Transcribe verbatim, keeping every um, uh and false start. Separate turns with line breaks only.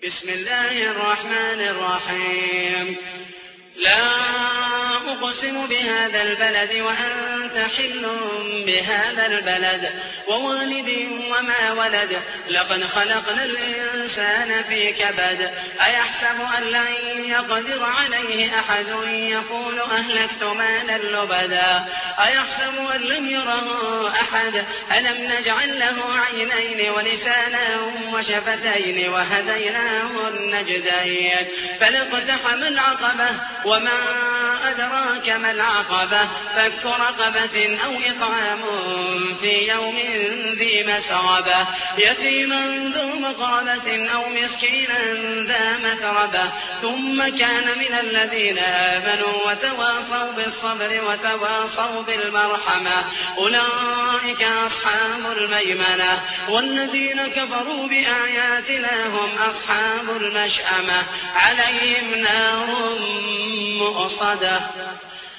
بسم الله الرحمن الرحيم. لا أقسم بهذا البلد وأنت حل بهذا البلد ووالد وما ولد لقد خلقنا الإنسان في كبد أيحسب أن لن يقدر عليه أحد يقول أهلكت مالا لبدا أيحسب أن لم يره أحد ألم نجعل له عينين ولسانا وشفتين وهديناه النجدين فلاقتحم العقبة وما أدراك ما العقبة فك رقبة أو إطعام في يوم ذي مسغبة يتيما ذو مقربة أو مسكينا ذا متربة ثم كان من الذين آمنوا وتواصوا بالصبر وتواصوا بالمرحمة أولئك أصحاب الميمنة والذين كفروا بآياتنا هم أصحاب المشأمة عليهم نار مؤصدة